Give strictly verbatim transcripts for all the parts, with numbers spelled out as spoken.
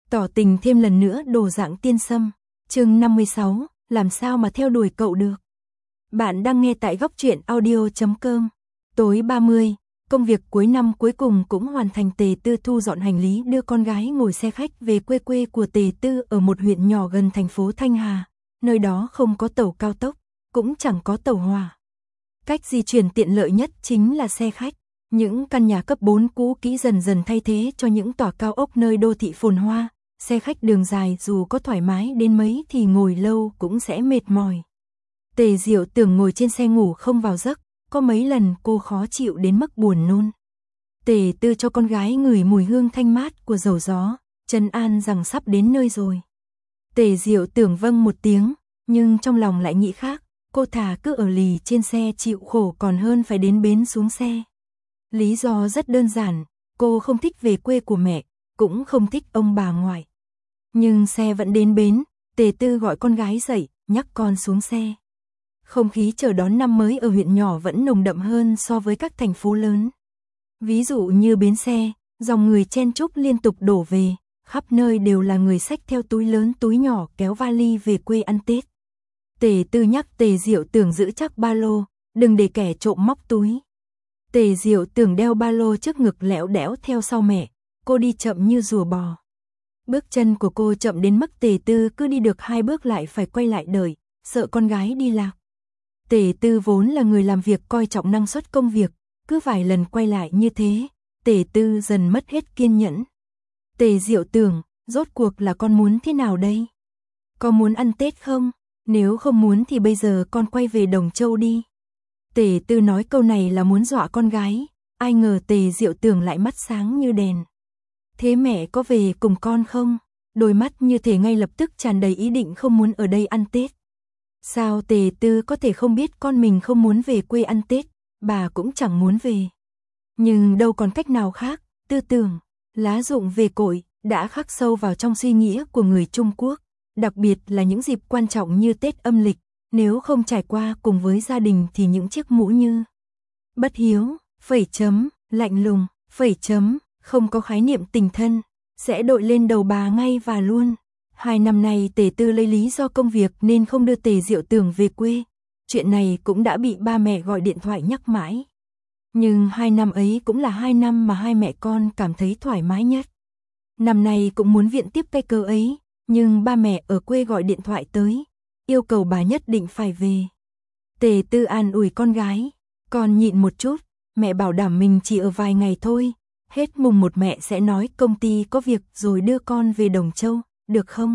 Tỏ tình thêm lần nữa đồ dạng tiên sâm. Chương năm mươi sáu, làm sao mà theo đuổi cậu được. Bạn đang nghe tại góc truyện audio chấm com. Tối ba mươi, công việc cuối năm cuối cùng cũng hoàn thành. Tề Tư thu dọn hành lý đưa con gái ngồi xe khách về quê quê của Tề Tư ở một huyện nhỏ gần thành phố Thanh Hà. Nơi đó không có tàu cao tốc, cũng chẳng có tàu hỏa. Cách di chuyển tiện lợi nhất chính là xe khách. Những căn nhà cấp bốn cũ kỹ dần dần thay thế cho những tòa cao ốc nơi đô thị phồn hoa. Xe khách đường dài dù có thoải mái đến mấy thì ngồi lâu cũng sẽ mệt mỏi. Tề Diệu Tưởng ngồi trên xe ngủ không vào giấc, có mấy lần cô khó chịu đến mức buồn nôn. Tề Tư cho con gái ngửi mùi hương thanh mát của dầu gió, trấn an rằng sắp đến nơi rồi. Tề Diệu Tưởng vâng một tiếng, nhưng trong lòng lại nghĩ khác, cô thà cứ ở lì trên xe chịu khổ còn hơn phải đến bến xuống xe. Lý do rất đơn giản, cô không thích về quê của mẹ, cũng không thích ông bà ngoại. Nhưng xe vẫn đến bến, Tề Tư gọi con gái dậy, nhắc con xuống xe. Không khí chờ đón năm mới ở huyện nhỏ vẫn nồng đậm hơn so với các thành phố lớn. Ví dụ như bến xe, dòng người chen chúc liên tục đổ về, khắp nơi đều là người xách theo túi lớn túi nhỏ kéo vali về quê ăn Tết. Tề Tư nhắc Tề Diệu Tưởng giữ chắc ba lô, đừng để kẻ trộm móc túi. Tề Diệu Tưởng đeo ba lô trước ngực lẽo đẽo theo sau mẹ, cô đi chậm như rùa bò. Bước chân của cô chậm đến mức Tề Tư cứ đi được hai bước lại phải quay lại đợi, sợ con gái đi lạc. Tề Tư vốn là người làm việc coi trọng năng suất công việc, cứ vài lần quay lại như thế, Tề Tư dần mất hết kiên nhẫn. Tề Diệu Tưởng, rốt cuộc là con muốn thế nào đây? Có muốn ăn Tết không? Nếu không muốn thì bây giờ con quay về Đồng Châu đi. Tề Tư nói câu này là muốn dọa con gái, ai ngờ Tề Diệu Tưởng lại mắt sáng như đèn. Thế mẹ có về cùng con không? Đôi mắt như thể ngay lập tức tràn đầy ý định không muốn ở đây ăn Tết. Sao Tề Tư có thể không biết con mình không muốn về quê ăn Tết, bà cũng chẳng muốn về. Nhưng đâu còn cách nào khác, tư tưởng, lá rụng về cội, đã khắc sâu vào trong suy nghĩ của người Trung Quốc, đặc biệt là những dịp quan trọng như Tết âm lịch, nếu không trải qua cùng với gia đình thì những chiếc mũ như bất hiếu, phẩy chấm, lạnh lùng, phẩy chấm, không có khái niệm tình thân, sẽ đội lên đầu bà ngay và luôn. Hai năm nay Tề Tư lấy lý do công việc nên không đưa Tề Diệu Tưởng về quê. Chuyện này cũng đã bị ba mẹ gọi điện thoại nhắc mãi. Nhưng hai năm ấy cũng là hai năm mà hai mẹ con cảm thấy thoải mái nhất. Năm nay cũng muốn viện tiếp cái cơ ấy, nhưng ba mẹ ở quê gọi điện thoại tới, yêu cầu bà nhất định phải về. Tề Tư an ủi con gái, con nhịn một chút, mẹ bảo đảm mình chỉ ở vài ngày thôi, hết mùng một mẹ sẽ nói công ty có việc rồi đưa con về Đồng Châu, được không?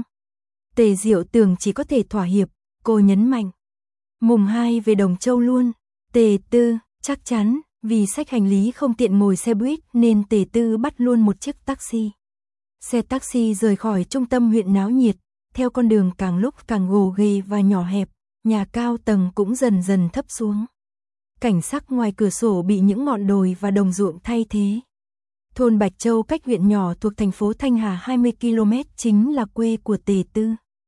Tề Diệu Tưởng chỉ có thể thỏa hiệp, cô nhấn mạnh. Mùng hai về Đồng Châu luôn. Tề Tư, chắc chắn, vì xách hành lý không tiện ngồi xe buýt nên Tề Tư bắt luôn một chiếc taxi. Xe taxi rời khỏi trung tâm huyện náo nhiệt, theo con đường càng lúc càng gồ ghề và nhỏ hẹp, nhà cao tầng cũng dần dần thấp xuống. Cảnh sắc ngoài cửa sổ bị những ngọn đồi và đồng ruộng thay thế. Thôn Bạch Châu cách huyện nhỏ thuộc thành phố Thanh Hà hai mươi ki lô mét chính là quê của Tề Tư.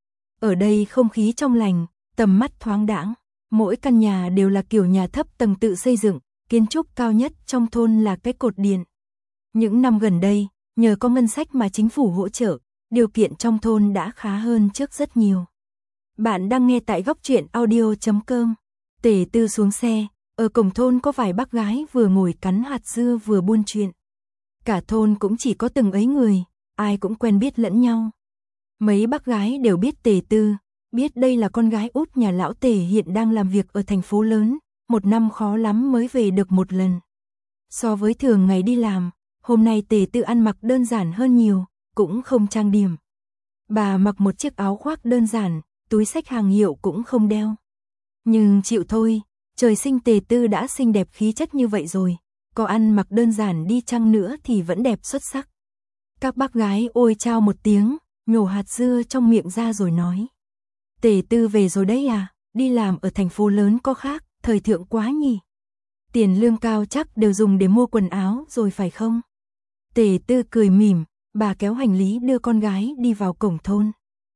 Ở đây không khí trong lành, tầm mắt thoáng đãng, mỗi căn nhà đều là kiểu nhà thấp tầng tự xây dựng, kiến trúc cao nhất trong thôn là cái cột điện. Những năm gần đây, nhờ có ngân sách mà chính phủ hỗ trợ, điều kiện trong thôn đã khá hơn trước rất nhiều. Bạn đang nghe tại góc truyện audio chấm com. Tề Tư xuống xe, ở cổng thôn có vài bác gái vừa ngồi cắn hạt dưa vừa buôn chuyện. Cả thôn cũng chỉ có từng ấy người, ai cũng quen biết lẫn nhau. Mấy bác gái đều biết Tề Tư, biết đây là con gái út nhà lão Tề hiện đang làm việc ở thành phố lớn, một năm khó lắm mới về được một lần. So với thường ngày đi làm, hôm nay Tề Tư ăn mặc đơn giản hơn nhiều, cũng không trang điểm. Bà mặc một chiếc áo khoác đơn giản, túi xách hàng hiệu cũng không đeo. Nhưng chịu thôi, trời sinh Tề Tư đã xinh đẹp khí chất như vậy rồi, có ăn mặc đơn giản đi chăng nữa thì vẫn đẹp xuất sắc. Các bác gái ôi chao một tiếng, nhổ hạt dưa trong miệng ra rồi nói. Tề Tư về rồi đấy à, đi làm ở thành phố lớn có khác, thời thượng quá nhỉ. Tiền lương cao chắc đều dùng để mua quần áo rồi phải không? Tề Tư cười mỉm, bà kéo hành lý đưa con gái đi vào cổng thôn.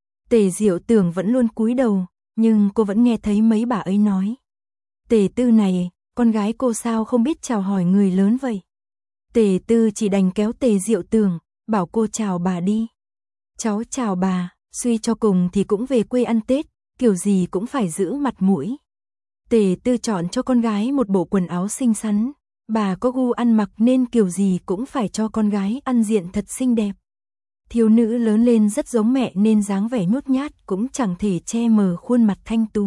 Tề Diệu Tưởng vẫn luôn cúi đầu, nhưng cô vẫn nghe thấy mấy bà ấy nói. Tề Tư này, con gái cô sao không biết chào hỏi người lớn vậy? Tề Tư chỉ đành kéo Tề Diệu Tưởng, bảo cô chào bà đi. Cháu chào bà, suy cho cùng thì cũng về quê ăn Tết, kiểu gì cũng phải giữ mặt mũi. Tề Tư chọn cho con gái một bộ quần áo xinh xắn, bà có gu ăn mặc nên kiểu gì cũng phải cho con gái ăn diện thật xinh đẹp. Thiếu nữ lớn lên rất giống mẹ nên dáng vẻ nhút nhát cũng chẳng thể che mờ khuôn mặt thanh tú.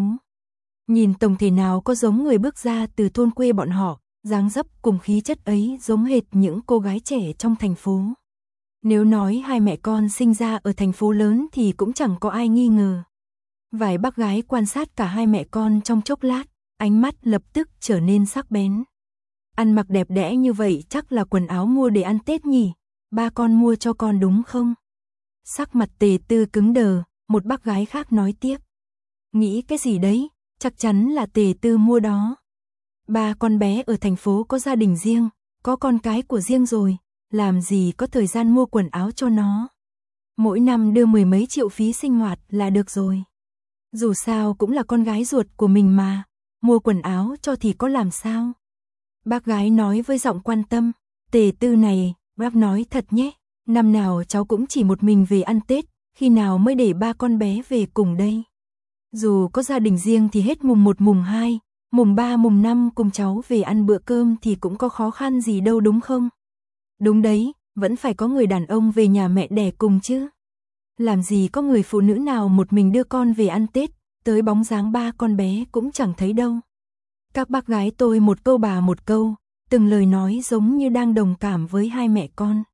Nhìn tổng thể nào có giống người bước ra từ thôn quê bọn họ, dáng dấp cùng khí chất ấy giống hệt những cô gái trẻ trong thành phố. Nếu nói hai mẹ con sinh ra ở thành phố lớn thì cũng chẳng có ai nghi ngờ. Vài bác gái quan sát cả hai mẹ con trong chốc lát, ánh mắt lập tức trở nên sắc bén. Ăn mặc đẹp đẽ như vậy chắc là quần áo mua để ăn Tết nhỉ, ba con mua cho con đúng không? Sắc mặt Tề Tư cứng đờ, một bác gái khác nói tiếp. Nghĩ cái gì đấy, chắc chắn là Tề Tư mua đó. Ba con bé ở thành phố có gia đình riêng, có con cái của riêng rồi, làm gì có thời gian mua quần áo cho nó. Mỗi năm đưa mười mấy triệu phí sinh hoạt là được rồi. Dù sao cũng là con gái ruột của mình mà, mua quần áo cho thì có làm sao. Bác gái nói với giọng quan tâm, Tề Tư này, bác nói thật nhé, năm nào cháu cũng chỉ một mình về ăn Tết, khi nào mới để ba con bé về cùng đây. Dù có gia đình riêng thì hết mùng một mùng hai, mùng ba mùng năm cùng cháu về ăn bữa cơm thì cũng có khó khăn gì đâu đúng không? Đúng đấy, vẫn phải có người đàn ông về nhà mẹ đẻ cùng chứ. Làm gì có người phụ nữ nào một mình đưa con về ăn Tết, tới bóng dáng ba con bé cũng chẳng thấy đâu. Các bác gái tôi một câu bà một câu, từng lời nói giống như đang đồng cảm với hai mẹ con.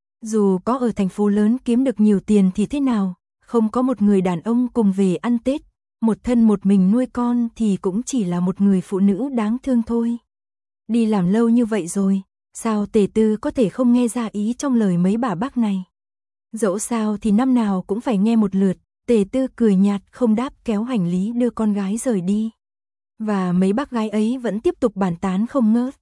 Dù có ở thành phố lớn kiếm được nhiều tiền thì thế nào, không có một người đàn ông cùng về ăn Tết, một thân một mình nuôi con thì cũng chỉ là một người phụ nữ đáng thương thôi. Đi làm lâu như vậy rồi, sao Tề Tư có thể không nghe ra ý trong lời mấy bà bác này? Dẫu sao thì năm nào cũng phải nghe một lượt, Tề Tư cười nhạt không đáp kéo hành lý đưa con gái rời đi. Và mấy bác gái ấy vẫn tiếp tục bàn tán không ngớt.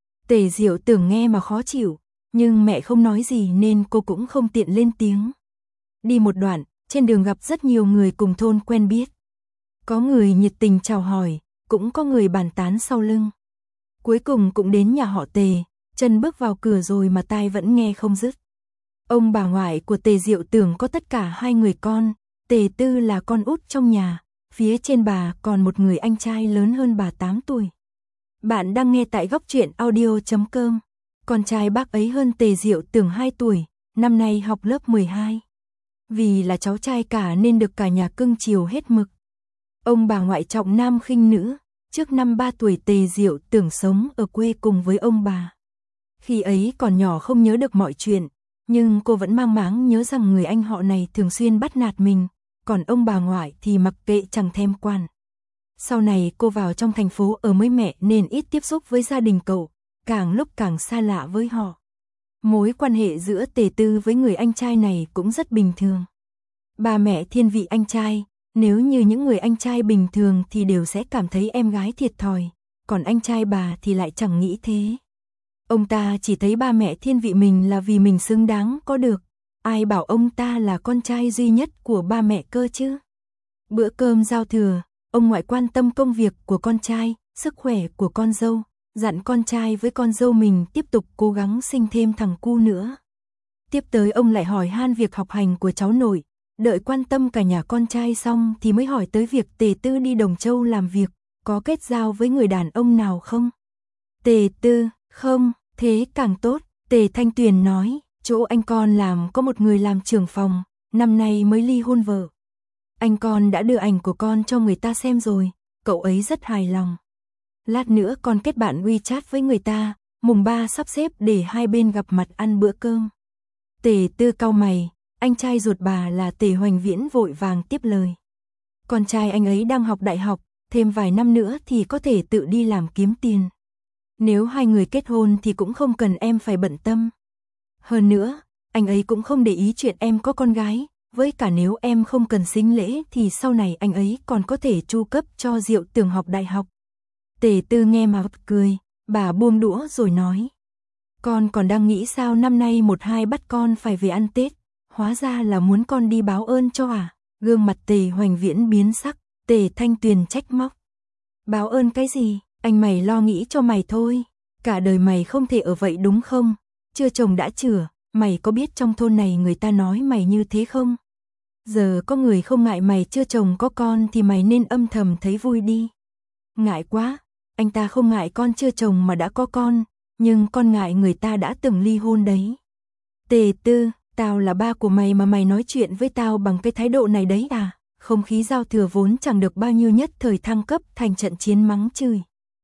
Tề Diệu tưởng nghe mà khó chịu, nhưng mẹ không nói gì nên cô cũng không tiện lên tiếng. Đi một đoạn, trên đường gặp rất nhiều người cùng thôn quen biết. Có người nhiệt tình chào hỏi, cũng có người bàn tán sau lưng. Cuối cùng cũng đến nhà họ Tề, chân bước vào cửa rồi mà tai vẫn nghe không dứt. Ông bà ngoại của Tề Diệu tưởng có tất cả hai người con, Tề Tư là con út trong nhà, phía trên bà còn một người anh trai lớn hơn bà tám tuổi. Bạn đang nghe tại góc truyện audio chấm com. Con trai bác ấy hơn Tề Diệu tưởng hai tuổi, năm nay học lớp mười hai. Vì là cháu trai cả nên được cả nhà cưng chiều hết mực. Ông bà ngoại trọng nam khinh nữ, trước năm ba tuổi Tề Diệu tưởng sống ở quê cùng với ông bà. Khi ấy còn nhỏ không nhớ được mọi chuyện, nhưng cô vẫn mang máng nhớ rằng người anh họ này thường xuyên bắt nạt mình, còn ông bà ngoại thì mặc kệ chẳng thèm quan. Sau này cô vào trong thành phố ở với mẹ nên ít tiếp xúc với gia đình cậu, càng lúc càng xa lạ với họ. Mối quan hệ giữa Tề Tư với người anh trai này cũng rất bình thường. Ba mẹ thiên vị anh trai, nếu như những người anh trai bình thường thì đều sẽ cảm thấy em gái thiệt thòi, còn anh trai bà thì lại chẳng nghĩ thế. Ông ta chỉ thấy ba mẹ thiên vị mình là vì mình xứng đáng có được, ai bảo ông ta là con trai duy nhất của ba mẹ cơ chứ. Bữa cơm giao thừa, ông ngoại quan tâm công việc của con trai, sức khỏe của con dâu, dặn con trai với con dâu mình tiếp tục cố gắng sinh thêm thằng cu nữa. Tiếp tới ông lại hỏi han việc học hành của cháu nội, đợi quan tâm cả nhà con trai xong thì mới hỏi tới việc Tề Tư đi Đồng Châu làm việc, có kết giao với người đàn ông nào không? Tề Tư, không, thế càng tốt, Tề Thanh Tuyền nói, chỗ anh con làm có một người làm trưởng phòng, năm nay mới ly hôn vợ. Anh con đã đưa ảnh của con cho người ta xem rồi, cậu ấy rất hài lòng. Lát nữa con kết bạn WeChat với người ta, mùng ba sắp xếp để hai bên gặp mặt ăn bữa cơm. Tề Tư cau mày, anh trai ruột bà là Tề Hoành Viễn vội vàng tiếp lời. Con trai anh ấy đang học đại học, thêm vài năm nữa thì có thể tự đi làm kiếm tiền. Nếu hai người kết hôn thì cũng không cần em phải bận tâm. Hơn nữa, anh ấy cũng không để ý chuyện em có con gái, với cả nếu em không cần sính lễ thì sau này anh ấy còn có thể chu cấp cho Diệu Tưởng học đại học. Tề Tư nghe mà cười, bà buông đũa rồi nói. Con còn đang nghĩ sao năm nay một hai bắt con phải về ăn Tết, hóa ra là muốn con đi báo ơn cho à? Gương mặt Tề Hoành Viễn biến sắc, Tề Thanh Tuyền trách móc. Báo ơn cái gì, anh mày lo nghĩ cho mày thôi, cả đời mày không thể ở vậy đúng không? Chưa chồng đã chửa, mày có biết trong thôn này người ta nói mày như thế không? Giờ có người không ngại mày chưa chồng có con thì mày nên âm thầm thấy vui đi. Ngại quá, anh ta không ngại con chưa chồng mà đã có con, nhưng con ngại người ta đã từng ly hôn đấy. Tề Tư, tao là ba của mày mà mày nói chuyện với tao bằng cái thái độ này đấy à? Không khí giao thừa vốn chẳng được bao nhiêu nhất thời thăng cấp thành trận chiến mắng chửi.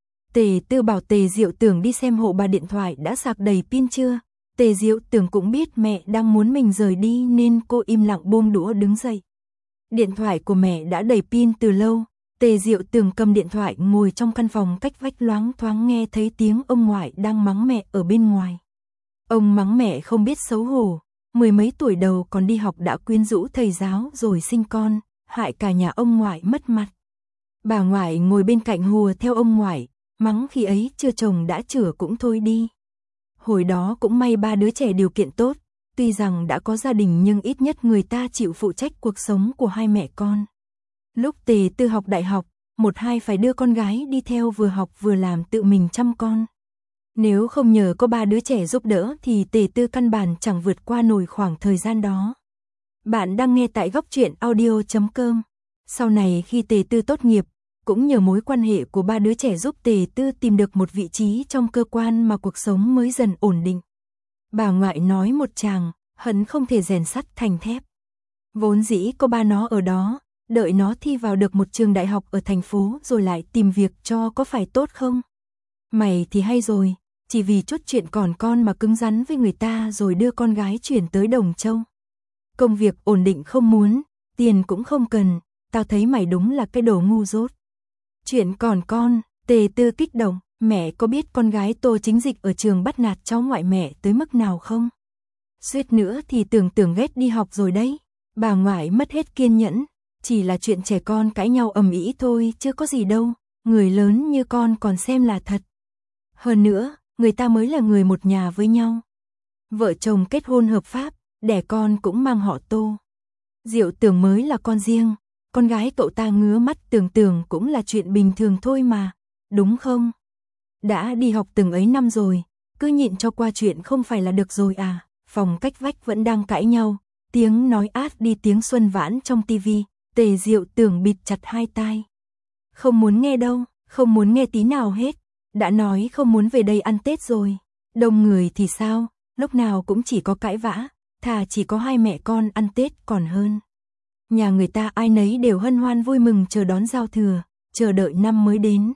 Tề Tư bảo Tề Diệu Tưởng đi xem hộ bà điện thoại đã sạc đầy pin chưa. Tề Diệu Tưởng cũng biết mẹ đang muốn mình rời đi nên cô im lặng buông đũa đứng dậy. Điện thoại của mẹ đã đầy pin từ lâu. Tề Diệu Tưởng cầm điện thoại ngồi trong căn phòng cách vách loáng thoáng nghe thấy tiếng ông ngoại đang mắng mẹ ở bên ngoài. Ông mắng mẹ không biết xấu hổ, mười mấy tuổi đầu còn đi học đã quyến rũ thầy giáo rồi sinh con, hại cả nhà ông ngoại mất mặt. Bà ngoại ngồi bên cạnh hùa theo ông ngoại, mắng khi ấy chưa chồng đã chửa cũng thôi đi. Hồi đó cũng may ba đứa trẻ điều kiện tốt, tuy rằng đã có gia đình nhưng ít nhất người ta chịu phụ trách cuộc sống của hai mẹ con. Lúc Tề Tư học đại học, một hai phải đưa con gái đi theo vừa học vừa làm tự mình chăm con. Nếu không nhờ có ba đứa trẻ giúp đỡ thì Tề Tư căn bản chẳng vượt qua nổi khoảng thời gian đó. Bạn đang nghe tại góc truyện audio chấm com. Sau này khi Tề Tư tốt nghiệp, cũng nhờ mối quan hệ của ba đứa trẻ giúp Tề Tư tìm được một vị trí trong cơ quan mà cuộc sống mới dần ổn định. Bà ngoại nói một tràng, hận không thể rèn sắt thành thép. Vốn dĩ có ba nó ở đó, đợi nó thi vào được một trường đại học ở thành phố rồi lại tìm việc cho có phải tốt không? Mày thì hay rồi, chỉ vì chút chuyện còn con mà cứng rắn với người ta rồi đưa con gái chuyển tới Đồng Châu. Công việc ổn định không muốn, tiền cũng không cần, tao thấy mày đúng là cái đồ ngu dốt. Chuyện còn con, Tề Tư kích động, mẹ có biết con gái Tô Chính Dịch ở trường bắt nạt cháu ngoại mẹ tới mức nào không? Suýt nữa thì tưởng tưởng ghét đi học rồi đấy. Bà ngoại mất hết kiên nhẫn, chỉ là chuyện trẻ con cãi nhau ầm ĩ thôi chứ có gì đâu, người lớn như con còn xem là thật. Hơn nữa, người ta mới là người một nhà với nhau. Vợ chồng kết hôn hợp pháp, đẻ con cũng mang họ Tô. Diệu Tưởng mới là con riêng, con gái cậu ta ngứa mắt tưởng tưởng cũng là chuyện bình thường thôi mà, đúng không? Đã đi học từng ấy năm rồi, cứ nhịn cho qua chuyện không phải là được rồi à? Phòng cách vách vẫn đang cãi nhau, tiếng nói át đi tiếng Xuân Vãn trong tivi, Tề Diệu Tưởng bịt chặt hai tai. Không muốn nghe đâu, không muốn nghe tí nào hết, đã nói không muốn về đây ăn Tết rồi. Đông người thì sao, lúc nào cũng chỉ có cãi vã, thà chỉ có hai mẹ con ăn Tết còn hơn. Nhà người ta ai nấy đều hân hoan vui mừng chờ đón giao thừa, chờ đợi năm mới đến.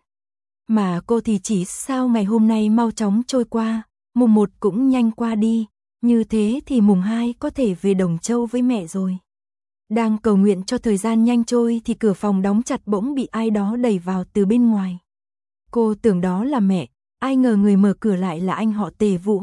Mà cô thì chỉ sao ngày hôm nay mau chóng trôi qua, mùng một cũng nhanh qua đi, như thế thì mùng hai có thể về Đồng Châu với mẹ rồi. Đang cầu nguyện cho thời gian nhanh trôi thì cửa phòng đóng chặt bỗng bị ai đó đẩy vào từ bên ngoài. Cô tưởng đó là mẹ, ai ngờ người mở cửa lại là anh họ Tề Vũ.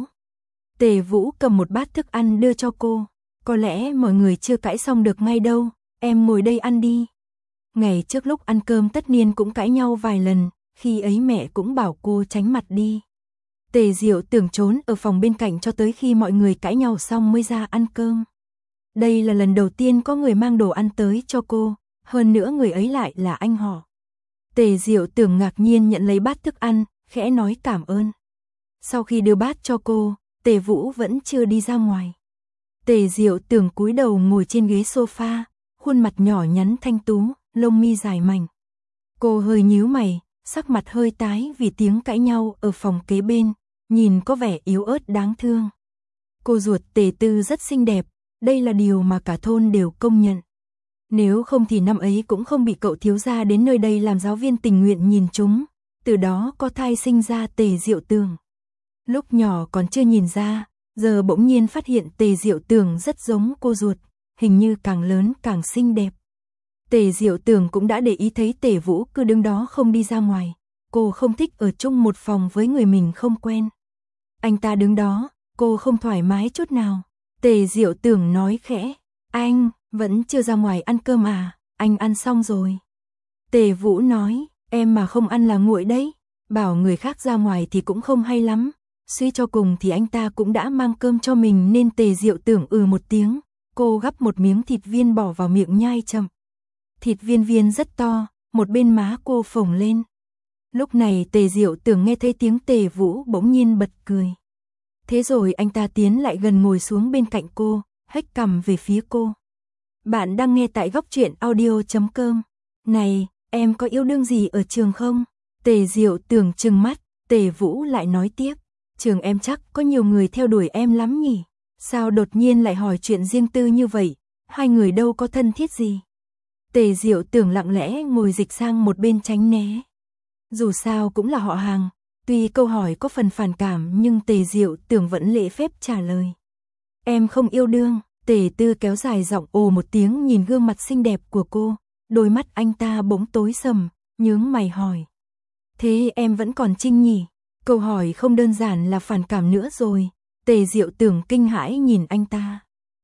Tề Vũ cầm một bát thức ăn đưa cho cô, có lẽ mọi người chưa cãi xong được ngay đâu, em ngồi đây ăn đi. Ngày trước lúc ăn cơm tất niên cũng cãi nhau vài lần, khi ấy mẹ cũng bảo cô tránh mặt đi. Tề Diệu Tưởng trốn ở phòng bên cạnh cho tới khi mọi người cãi nhau xong mới ra ăn cơm. Đây là lần đầu tiên có người mang đồ ăn tới cho cô, hơn nữa người ấy lại là anh họ. Tề Diệu Tưởng ngạc nhiên nhận lấy bát thức ăn, khẽ nói cảm ơn. Sau khi đưa bát cho cô, Tề Vũ vẫn chưa đi ra ngoài. Tề Diệu Tưởng cúi đầu ngồi trên ghế sofa, khuôn mặt nhỏ nhắn thanh tú, lông mi dài mảnh. Cô hơi nhíu mày, sắc mặt hơi tái vì tiếng cãi nhau ở phòng kế bên, nhìn có vẻ yếu ớt đáng thương. Cô ruột Tề Tư rất xinh đẹp, đây là điều mà cả thôn đều công nhận. Nếu không thì năm ấy cũng không bị cậu thiếu gia đến nơi đây làm giáo viên tình nguyện nhìn chúng, từ đó có thai sinh ra Tề Diệu Tưởng. Lúc nhỏ còn chưa nhìn ra, giờ bỗng nhiên phát hiện Tề Diệu Tưởng rất giống cô ruột, hình như càng lớn càng xinh đẹp. Tề Diệu Tưởng cũng đã để ý thấy Tề Vũ cứ đứng đó không đi ra ngoài, cô không thích ở chung một phòng với người mình không quen. Anh ta đứng đó, cô không thoải mái chút nào. Tề Diệu Tưởng nói khẽ, anh, vẫn chưa ra ngoài ăn cơm à, anh ăn xong rồi. Tề Vũ nói, em mà không ăn là nguội đấy, bảo người khác ra ngoài thì cũng không hay lắm. Suy cho cùng thì anh ta cũng đã mang cơm cho mình nên Tề Diệu Tưởng ừ một tiếng, cô gắp một miếng thịt viên bỏ vào miệng nhai chậm. Thịt viên viên rất to, một bên má cô phồng lên. Lúc này Tề Diệu Tưởng nghe thấy tiếng Tề Vũ bỗng nhiên bật cười. Thế rồi anh ta tiến lại gần ngồi xuống bên cạnh cô, hếch cằm về phía cô. Bạn đang nghe tại góc truyện audio chấm com. Này, em có yêu đương gì ở trường không? Tề Diệu Tường trừng mắt, Tề Vũ lại nói tiếp. Trường em chắc có nhiều người theo đuổi em lắm nhỉ? Sao đột nhiên lại hỏi chuyện riêng tư như vậy? Hai người đâu có thân thiết gì? Tề Diệu Tường lặng lẽ ngồi dịch sang một bên tránh né. Dù sao cũng là họ hàng, tuy câu hỏi có phần phản cảm nhưng Tề Diệu Tường vẫn lễ phép trả lời. Em không yêu đương. Tề Tư kéo dài giọng ồ một tiếng nhìn gương mặt xinh đẹp của cô, đôi mắt anh ta bỗng tối sầm, nhướng mày hỏi. Thế em vẫn còn Trinh nhỉ? Câu hỏi không đơn giản là phản cảm nữa rồi. Tề Diệu Tường kinh hãi nhìn anh ta.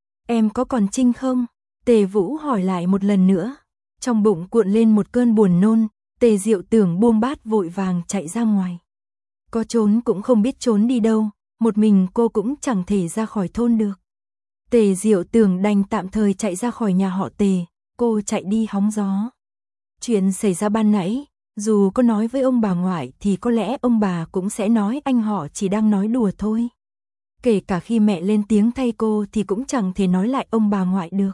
Em có còn Trinh không? Tề Vũ hỏi lại một lần nữa. Trong bụng cuộn lên một cơn buồn nôn, Tề Diệu Tường buông bát vội vàng chạy ra ngoài. Có trốn cũng không biết trốn đi đâu, một mình cô cũng chẳng thể ra khỏi thôn được. Tề Diệu Tường đành tạm thời chạy ra khỏi nhà họ Tề, cô chạy đi hóng gió. Chuyện xảy ra ban nãy, dù có nói với ông bà ngoại thì có lẽ ông bà cũng sẽ nói anh họ chỉ đang nói đùa thôi. Kể cả khi mẹ lên tiếng thay cô thì cũng chẳng thể nói lại ông bà ngoại được.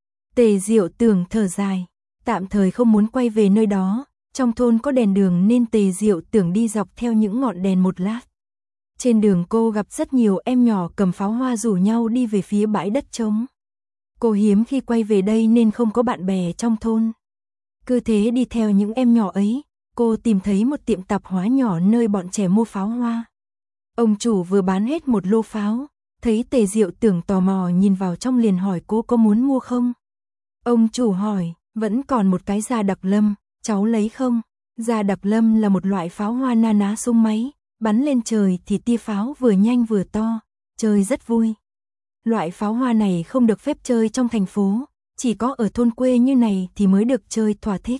Tề Diệu Tường thở dài, tạm thời không muốn quay về nơi đó, trong thôn có đèn đường nên Tề Diệu Tường đi dọc theo những ngọn đèn một lát. Trên đường cô gặp rất nhiều em nhỏ cầm pháo hoa rủ nhau đi về phía bãi đất trống. Cô hiếm khi quay về đây nên không có bạn bè trong thôn. Cứ thế đi theo những em nhỏ ấy, cô tìm thấy một tiệm tạp hóa nhỏ nơi bọn trẻ mua pháo hoa. Ông chủ vừa bán hết một lô pháo, thấy Tề Diệu Tường tò mò nhìn vào trong liền hỏi cô có muốn mua không. Ông chủ hỏi, vẫn còn một cái da đặc lâm, cháu lấy không? Da đặc lâm là một loại pháo hoa na ná súng máy. Bắn lên trời thì tia pháo vừa nhanh vừa to, chơi rất vui. Loại pháo hoa này không được phép chơi trong thành phố, chỉ có ở thôn quê như này thì mới được chơi thỏa thích.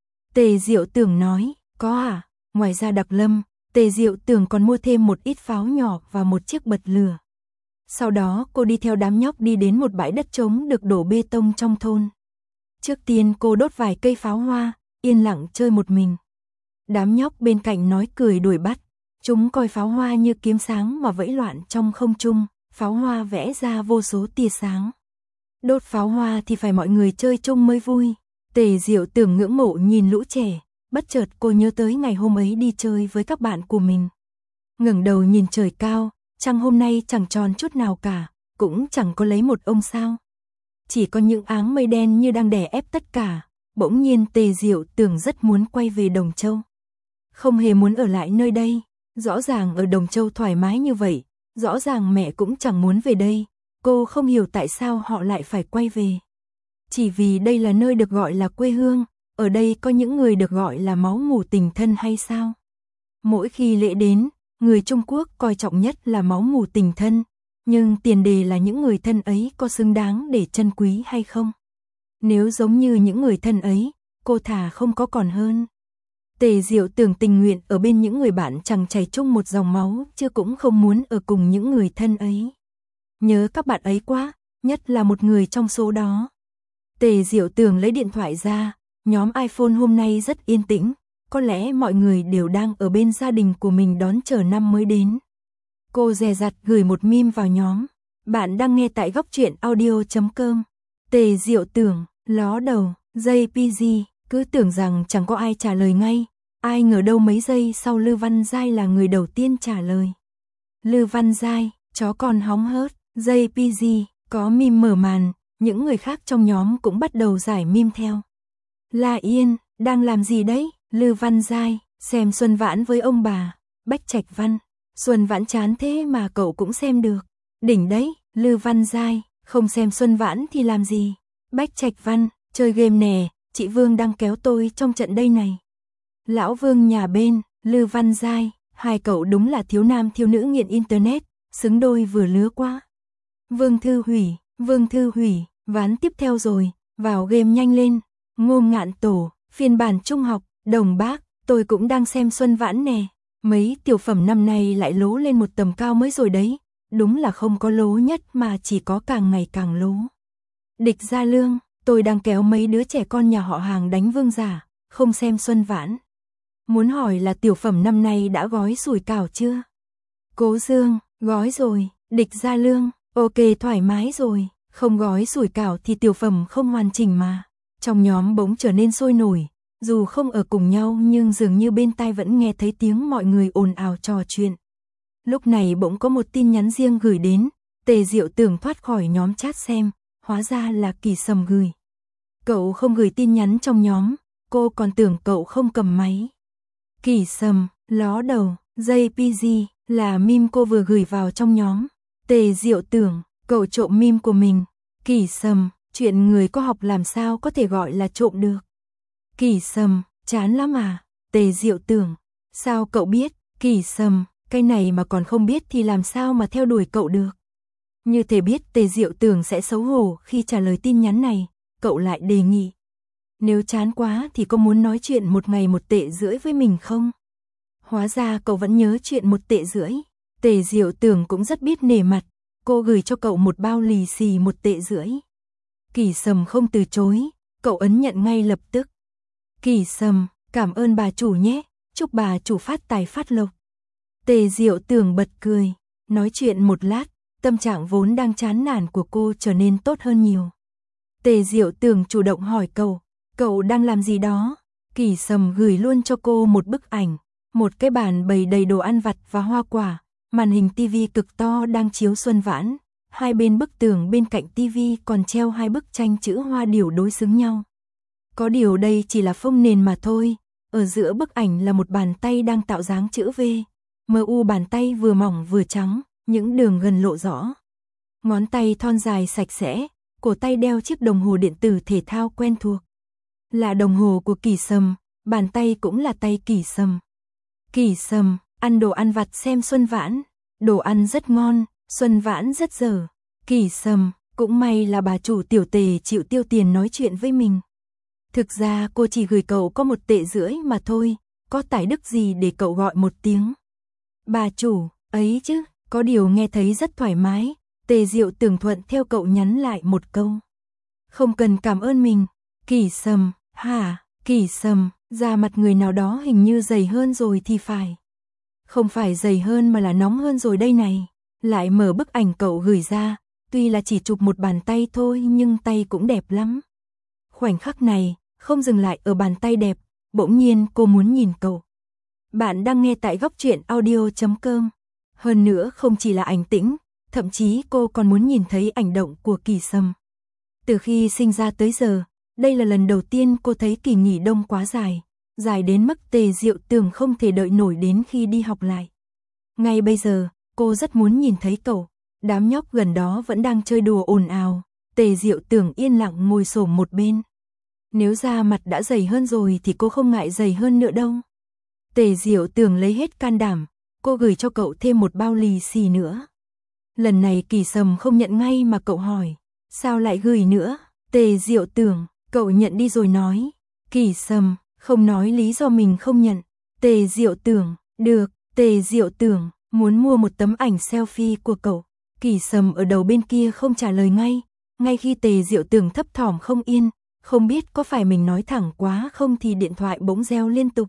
Tề Diệu Tường nói, có à? Ngoài ra đặc lâm, Tề Diệu Tường còn mua thêm một ít pháo nhỏ và một chiếc bật lửa. Sau đó cô đi theo đám nhóc đi đến một bãi đất trống được đổ bê tông trong thôn. Trước tiên cô đốt vài cây pháo hoa, yên lặng chơi một mình. Đám nhóc bên cạnh nói cười đuổi bắt. Chúng coi pháo hoa như kiếm sáng mà vẫy loạn trong không trung, pháo hoa vẽ ra vô số tia sáng. Đốt pháo hoa thì phải mọi người chơi chung mới vui. Tề Diệu Tường ngưỡng mộ nhìn lũ trẻ, bất chợt cô nhớ tới ngày hôm ấy đi chơi với các bạn của mình. Ngẩng đầu nhìn trời cao, trăng hôm nay chẳng tròn chút nào cả, cũng chẳng có lấy một ông sao. Chỉ có những áng mây đen như đang đè ép tất cả, bỗng nhiên Tề Diệu Tường rất muốn quay về Đồng Châu. Không hề muốn ở lại nơi đây. Rõ ràng ở Đồng Châu thoải mái như vậy, rõ ràng mẹ cũng chẳng muốn về đây, cô không hiểu tại sao họ lại phải quay về. Chỉ vì đây là nơi được gọi là quê hương, ở đây có những người được gọi là máu mủ tình thân hay sao? Mỗi khi lễ đến, người Trung Quốc coi trọng nhất là máu mủ tình thân, nhưng tiền đề là những người thân ấy có xứng đáng để trân quý hay không? Nếu giống như những người thân ấy, cô thà không có còn hơn. Tề Diệu Tường tình nguyện ở bên những người bạn chẳng chảy chung một dòng máu, chứ cũng không muốn ở cùng những người thân ấy. Nhớ các bạn ấy quá, nhất là một người trong số đó. Tề Diệu Tường lấy điện thoại ra, nhóm iPhone hôm nay rất yên tĩnh, có lẽ mọi người đều đang ở bên gia đình của mình đón chờ năm mới đến. Cô dè dặt gửi một meme vào nhóm. Bạn đang nghe tại góc truyện audio chấm com. Tề Diệu Tường, ló đầu, jay pê giê, cứ tưởng rằng chẳng có ai trả lời ngay. Ai ngờ đâu mấy giây sau Lư Văn Giai là người đầu tiên trả lời. Lư Văn Giai, chó con hóng hớt, jay pê giê, có meme mở màn, những người khác trong nhóm cũng bắt đầu giải meme theo. La Yên, đang làm gì đấy? Lư Văn Giai, xem Xuân Vãn với ông bà. Bách Trạch Văn, Xuân Vãn chán thế mà cậu cũng xem được. Đỉnh đấy, Lư Văn Giai, không xem Xuân Vãn thì làm gì? Bách Trạch Văn, chơi game nè, chị Vương đang kéo tôi trong trận đây này. Lão Vương nhà bên, Lư Văn Giai, hai cậu đúng là thiếu nam thiếu nữ nghiện internet, xứng đôi vừa lứa quá. Vương Thư Hủy, Vương Thư Hủy, ván tiếp theo rồi, vào game nhanh lên. Ngô Ngạn Tổ, phiên bản trung học, Đồng Bác, tôi cũng đang xem Xuân Vãn nè. Mấy tiểu phẩm năm nay lại lố lên một tầm cao mới rồi đấy, đúng là không có lố nhất mà chỉ có càng ngày càng lố. Địch Gia Lương, tôi đang kéo mấy đứa trẻ con nhà họ Hàng đánh vương giả, không xem Xuân Vãn. Muốn hỏi là tiểu phẩm năm nay đã gói sủi cảo chưa? Cố Dương, gói rồi. Địch Gia Lương, ok thoải mái rồi, Không gói sủi cảo thì tiểu phẩm không hoàn chỉnh mà. Trong nhóm bỗng trở nên sôi nổi, dù không ở cùng nhau nhưng dường như bên tai vẫn nghe thấy tiếng mọi người ồn ào trò chuyện. Lúc này bỗng có một tin nhắn riêng gửi đến, Tề Diệu Tưởng thoát khỏi nhóm chat xem, hóa ra là Kỳ Sầm gửi. Cậu không gửi tin nhắn trong nhóm, cô còn tưởng cậu không cầm máy. Kỳ Sầm, ló đầu, gi pê giê, là meme cô vừa gửi vào trong nhóm. Tề Diệu Tưởng, cậu trộm meme của mình. Kỳ Sầm, chuyện người có học làm sao có thể gọi là trộm được. Kỳ Sầm, chán lắm à. Tề Diệu Tưởng, sao cậu biết. Kỳ Sầm, cái này mà còn không biết thì làm sao mà theo đuổi cậu được. Như thể biết Tề Diệu Tưởng sẽ xấu hổ khi trả lời tin nhắn này, cậu lại đề nghị. Nếu chán quá thì có muốn nói chuyện một ngày một tệ rưỡi với mình không? Hóa ra cậu vẫn nhớ chuyện một tệ rưỡi. Tề Diệu Tưởng cũng rất biết nể mặt, cô gửi cho cậu một bao lì xì một tệ rưỡi. Kỳ Sầm không từ chối, cậu ấn nhận ngay lập tức. Kỳ Sầm, cảm ơn bà chủ nhé, chúc bà chủ phát tài phát lộc. Tề Diệu Tưởng bật cười, nói chuyện một lát, tâm trạng vốn đang chán nản của cô trở nên tốt hơn nhiều. Tề Diệu Tưởng chủ động hỏi cậu, cậu đang làm gì đó? Kỳ Sầm gửi luôn cho cô một bức ảnh, một cái bàn bày đầy đồ ăn vặt và hoa quả, màn hình tivi cực to đang chiếu Xuân Vãn, hai bên bức tường bên cạnh tivi còn treo hai bức tranh chữ hoa điểu đối xứng nhau. Có điều đây chỉ là phông nền mà thôi, ở giữa bức ảnh là một bàn tay đang tạo dáng chữ V, mờ u bàn tay vừa mỏng vừa trắng, những đường gần lộ rõ. Ngón tay thon dài sạch sẽ, cổ tay đeo chiếc đồng hồ điện tử thể thao quen thuộc. Là đồng hồ của Kỳ Sầm, bàn tay cũng là tay Kỳ Sầm. Kỳ Sầm, ăn đồ ăn vặt xem Xuân Vãn, đồ ăn rất ngon, Xuân Vãn rất dở. Kỳ Sầm, cũng may là bà chủ tiểu Tề chịu tiêu tiền nói chuyện với mình. Thực ra cô chỉ gửi cậu có một tệ rưỡi mà thôi, có tài đức gì để cậu gọi một tiếng. Bà chủ, ấy chứ, có điều nghe thấy rất thoải mái. Tề Diệu Tưởng thuận theo cậu nhắn lại một câu. Không cần cảm ơn mình. Kỳ Sầm, hả? Kỳ Sầm, da mặt người nào đó hình như dày hơn rồi thì phải. Không phải dày hơn mà là nóng hơn rồi đây này. Lại mở bức ảnh cậu gửi ra, tuy là chỉ chụp một bàn tay thôi nhưng tay cũng đẹp lắm. Khoảnh khắc này, không dừng lại ở bàn tay đẹp, bỗng nhiên cô muốn nhìn cậu. Bạn đang nghe tại góc truyện audio chấm com. Hơn nữa không chỉ là ảnh tĩnh, thậm chí cô còn muốn nhìn thấy ảnh động của Kỳ Sầm. Từ khi sinh ra tới giờ, đây là lần đầu tiên cô thấy kỳ nghỉ đông quá dài, dài đến mức Tề Diệu Tưởng không thể đợi nổi đến khi đi học lại. Ngay bây giờ, cô rất muốn nhìn thấy cậu, đám nhóc gần đó vẫn đang chơi đùa ồn ào, Tề Diệu Tưởng yên lặng ngồi xổm một bên. Nếu da mặt đã dày hơn rồi thì cô không ngại dày hơn nữa đâu. Tề Diệu Tưởng lấy hết can đảm, cô gửi cho cậu thêm một bao lì xì nữa. Lần này Kỳ Sầm không nhận ngay mà cậu hỏi, sao lại gửi nữa? Tề Diệu Tưởng, cậu nhận đi rồi nói. Kỳ Sầm, không nói lý do mình không nhận. Tề Diệu Tưởng, được. Tề Diệu Tưởng, muốn mua một tấm ảnh selfie của cậu. Kỳ Sầm ở đầu bên kia không trả lời ngay, ngay khi Tề Diệu Tưởng thấp thỏm không yên, không biết có phải mình nói thẳng quá không thì điện thoại bỗng reo liên tục.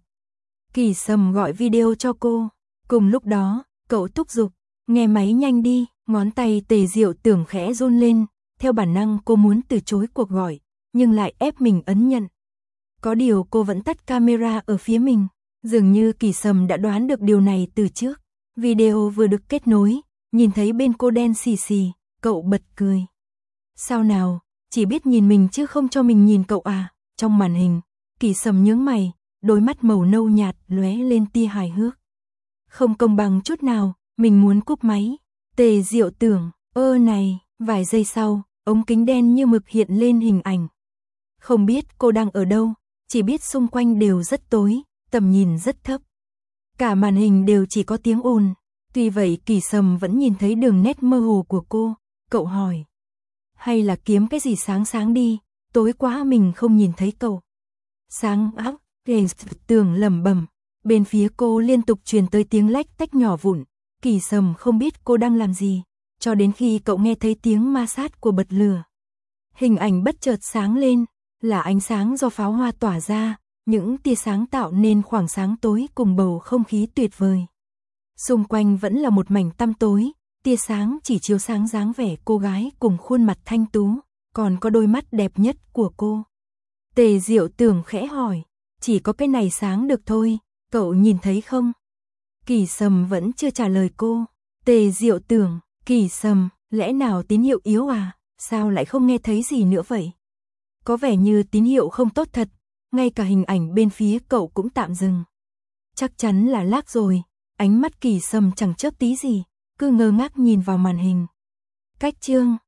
Kỳ Sầm gọi video cho cô, cùng lúc đó, cậu thúc giục, nghe máy nhanh đi, ngón tay Tề Diệu Tưởng khẽ run lên, theo bản năng cô muốn từ chối cuộc gọi, nhưng lại ép mình ấn nhận. Có điều cô vẫn tắt camera ở phía mình, dường như Kỳ Sầm đã đoán được điều này từ trước. Video vừa được kết nối, nhìn thấy bên cô đen xì xì, cậu bật cười. Sao nào, chỉ biết nhìn mình chứ không cho mình nhìn cậu à? Trong màn hình, Kỳ Sầm nhướng mày, đôi mắt màu nâu nhạt lóe lên tia hài hước. Không công bằng chút nào, mình muốn cúp máy. Tề Diệu Tưởng, ơ này, vài giây sau, ống kính đen như mực hiện lên hình ảnh. Không biết cô đang ở đâu, chỉ biết xung quanh đều rất tối, tầm nhìn rất thấp. Cả màn hình đều chỉ có tiếng ồn, tuy vậy Kỳ Sầm vẫn nhìn thấy đường nét mơ hồ của cô, cậu hỏi. Hay là kiếm cái gì sáng sáng đi, tối quá mình không nhìn thấy cậu. Sáng óc, Tề Tưởng lẩm bẩm, bên phía cô liên tục truyền tới tiếng lách tách nhỏ vụn, Kỳ Sầm không biết cô đang làm gì, cho đến khi cậu nghe thấy tiếng ma sát của bật lửa. Hình ảnh bất chợt sáng lên, là ánh sáng do pháo hoa tỏa ra, những tia sáng tạo nên khoảng sáng tối cùng bầu không khí tuyệt vời. Xung quanh vẫn là một mảnh tăm tối, tia sáng chỉ chiếu sáng dáng vẻ cô gái cùng khuôn mặt thanh tú, còn có đôi mắt đẹp nhất của cô. Tề Diệu Tưởng khẽ hỏi, chỉ có cái này sáng được thôi, cậu nhìn thấy không? Kỳ Sầm vẫn chưa trả lời cô. Tề Diệu Tưởng, Kỳ Sầm, lẽ nào tín hiệu yếu à, sao lại không nghe thấy gì nữa vậy? Có vẻ như tín hiệu không tốt thật, ngay cả hình ảnh bên phía cậu cũng tạm dừng. Chắc chắn là lag rồi, ánh mắt Kỳ Sầm chẳng chớp tí gì, cứ ngơ ngác nhìn vào màn hình. Cách chương